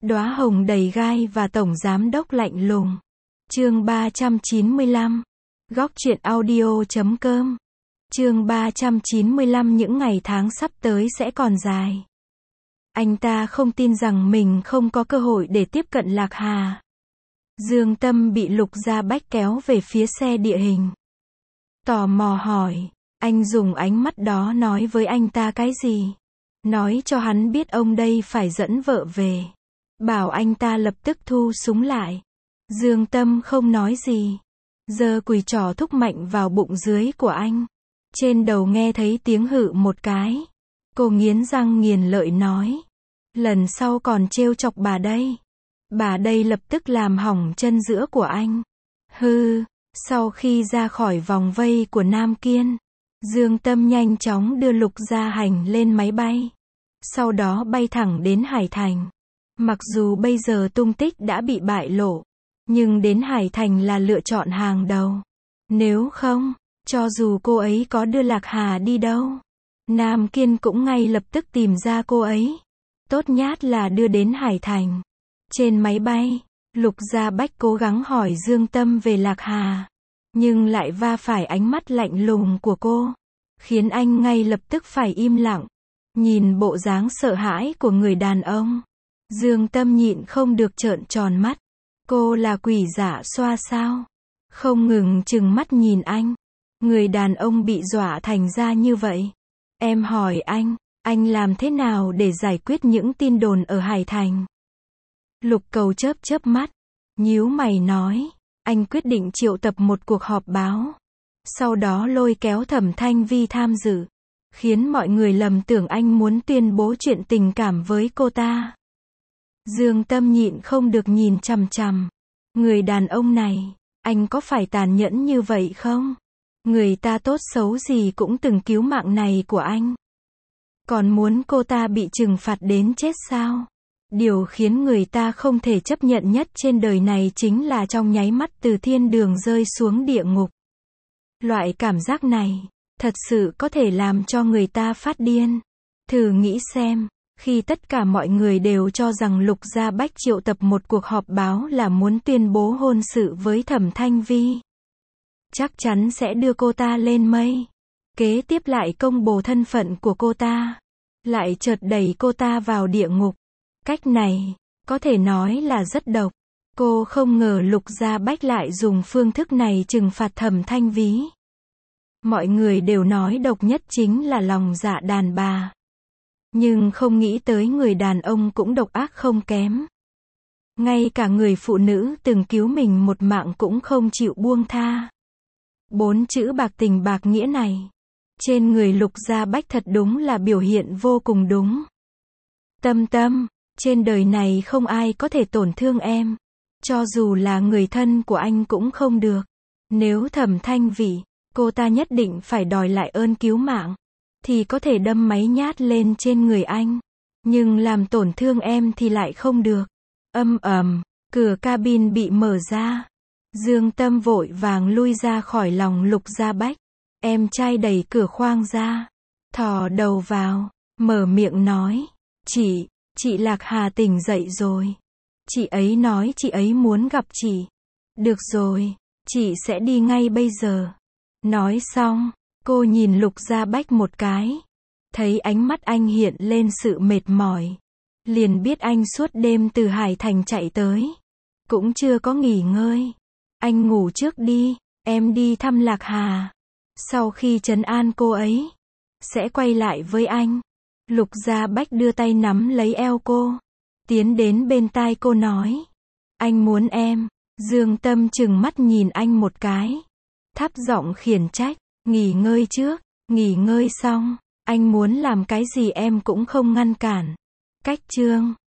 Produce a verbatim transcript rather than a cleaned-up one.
Đóa hồng đầy gai và tổng giám đốc lạnh lùng. Chương ba trăm chín mươi lăm. Góc truyện audio chấm com. Chương ba trăm chín mươi lăm. Những ngày tháng sắp tới sẽ còn dài. Anh ta không tin rằng mình không có cơ hội để tiếp cận Lạc Hà. Dương Tâm bị Lục Gia Bách kéo về phía xe địa hình. Tò mò hỏi, anh dùng ánh mắt đó nói với anh ta cái gì? Nói cho hắn biết ông đây phải dẫn vợ về. Bảo anh ta lập tức thu súng lại. Dương Tâm không nói gì. Giơ cùi trỏ thúc mạnh vào bụng dưới của anh. Trên đầu nghe thấy tiếng hự một cái. Cô nghiến răng nghiền lợi nói. Lần sau còn trêu chọc bà đây. Bà đây lập tức làm hỏng chân giữa của anh. Hư. Sau khi ra khỏi vòng vây của Nam Kiên, Dương Tâm nhanh chóng đưa Lục Gia Hành lên máy bay. Sau đó bay thẳng đến Hải Thành. Mặc dù bây giờ tung tích đã bị bại lộ, nhưng đến Hải Thành là lựa chọn hàng đầu. Nếu không, cho dù cô ấy có đưa Lạc Hà đi đâu, Nam Kiên cũng ngay lập tức tìm ra cô ấy. Tốt nhất là đưa đến Hải Thành. Trên máy bay, Lục Gia Bách cố gắng hỏi Dương Tâm về Lạc Hà, nhưng lại va phải ánh mắt lạnh lùng của cô, khiến anh ngay lập tức phải im lặng. Nhìn bộ dáng sợ hãi của người đàn ông, Dương Tâm nhịn không được trợn tròn mắt. Cô là quỷ dạ xoa sao? Không ngừng trừng mắt nhìn anh. Người đàn ông bị dọa thành ra như vậy. Em hỏi anh, anh làm thế nào để giải quyết những tin đồn ở Hải Thành? Lục Cầu chớp chớp mắt, nhíu mày nói, anh quyết định triệu tập một cuộc họp báo. Sau đó lôi kéo Thẩm Thanh Vi tham dự, khiến mọi người lầm tưởng anh muốn tuyên bố chuyện tình cảm với cô ta. Dương Tâm nhịn không được nhìn chằm chằm. Người đàn ông này, anh có phải tàn nhẫn như vậy không? Người ta tốt xấu gì cũng từng cứu mạng này của anh. Còn muốn cô ta bị trừng phạt đến chết sao? Điều khiến người ta không thể chấp nhận nhất trên đời này chính là trong nháy mắt từ thiên đường rơi xuống địa ngục. Loại cảm giác này, thật sự có thể làm cho người ta phát điên. Thử nghĩ xem, khi tất cả mọi người đều cho rằng Lục Gia Bách triệu tập một cuộc họp báo là muốn tuyên bố hôn sự với Thẩm Thanh Vi, chắc chắn sẽ đưa cô ta lên mây. Kế tiếp lại công bố thân phận của cô ta, lại chợt đẩy cô ta vào địa ngục. Cách này, có thể nói là rất độc. Cô không ngờ Lục Gia Bách lại dùng phương thức này trừng phạt Thẩm Thanh Vi. Mọi người đều nói độc nhất chính là lòng dạ đàn bà. Nhưng không nghĩ tới người đàn ông cũng độc ác không kém. Ngay cả người phụ nữ từng cứu mình một mạng cũng không chịu buông tha. Bốn chữ bạc tình bạc nghĩa này, trên người Lục Gia Bách thật đúng là biểu hiện vô cùng đúng. Tâm Tâm, trên đời này không ai có thể tổn thương em. Cho dù là người thân của anh cũng không được. Nếu Thẩm Thanh Vi, cô ta nhất định phải đòi lại ơn cứu mạng, thì có thể đâm máy nhát lên trên người anh. Nhưng làm tổn thương em thì lại không được. Âm ầm, cửa cabin bị mở ra. Dương Tâm vội vàng lui ra khỏi lòng Lục Gia Bách. Em trai đẩy cửa khoang ra, thò đầu vào, mở miệng nói, chị, chị Lạc Hà tỉnh dậy rồi. Chị ấy nói chị ấy muốn gặp chị. Được rồi, chị sẽ đi ngay bây giờ. Nói xong, cô nhìn Lục Gia Bách một cái. Thấy ánh mắt anh hiện lên sự mệt mỏi. Liền biết anh suốt đêm từ Hải Thành chạy tới. Cũng chưa có nghỉ ngơi. Anh ngủ trước đi, em đi thăm Lạc Hà. Sau khi trấn an cô ấy, sẽ quay lại với anh. Lục Gia Bách đưa tay nắm lấy eo cô. Tiến đến bên tai cô nói. Anh muốn em. Dương Tâm trừng mắt nhìn anh một cái. Thấp giọng khiển trách. Nghỉ ngơi trước. Nghỉ ngơi xong, anh muốn làm cái gì em cũng không ngăn cản. Cách chương